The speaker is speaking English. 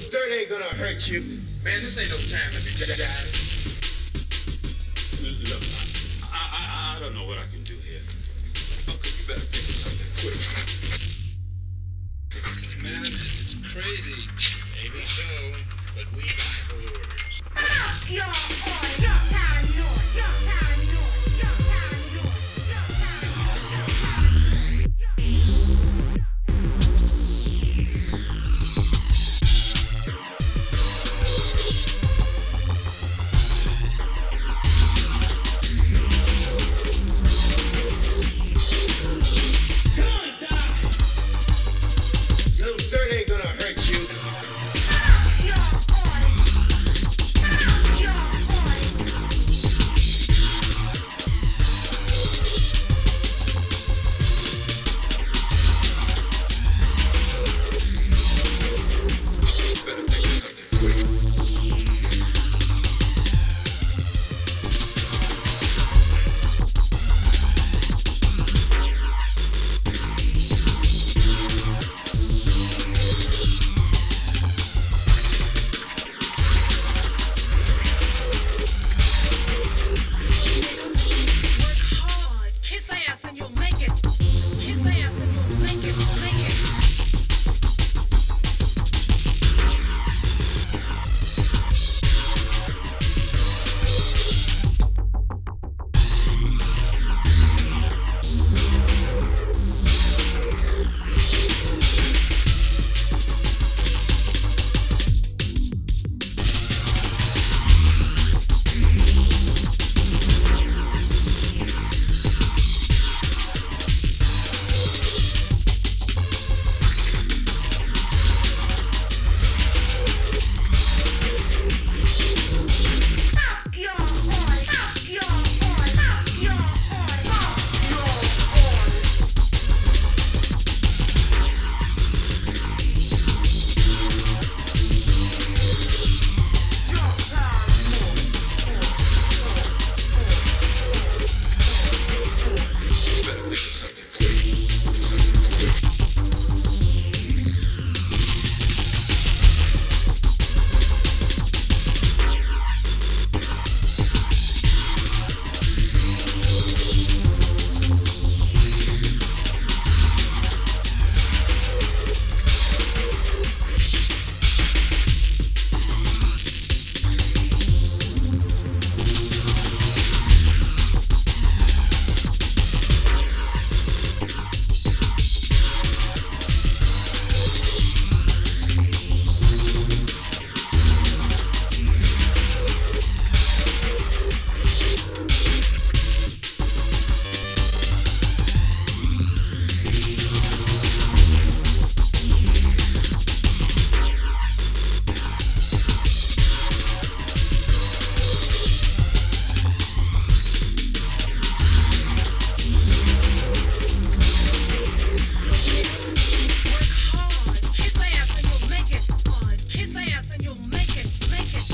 dirt ain't gonna hurt you. Man, this ain't no time to be jive. Look, I don't know what I can do here. Uncle, you better think of something quick. This is madness. It's crazy. Maybe so, but we got orders. Stop your order. You're paranoid. You're paranoid. You're paranoid. You're Little dirt ain't gonna hurt you. Better think of something quick. kiss ass and you'll make it. Kiss ass and you'll make it. Make it. Better think of something quick. Something quick. Kiss ass and you'll make it. Kiss ass and you'll make it. Make it.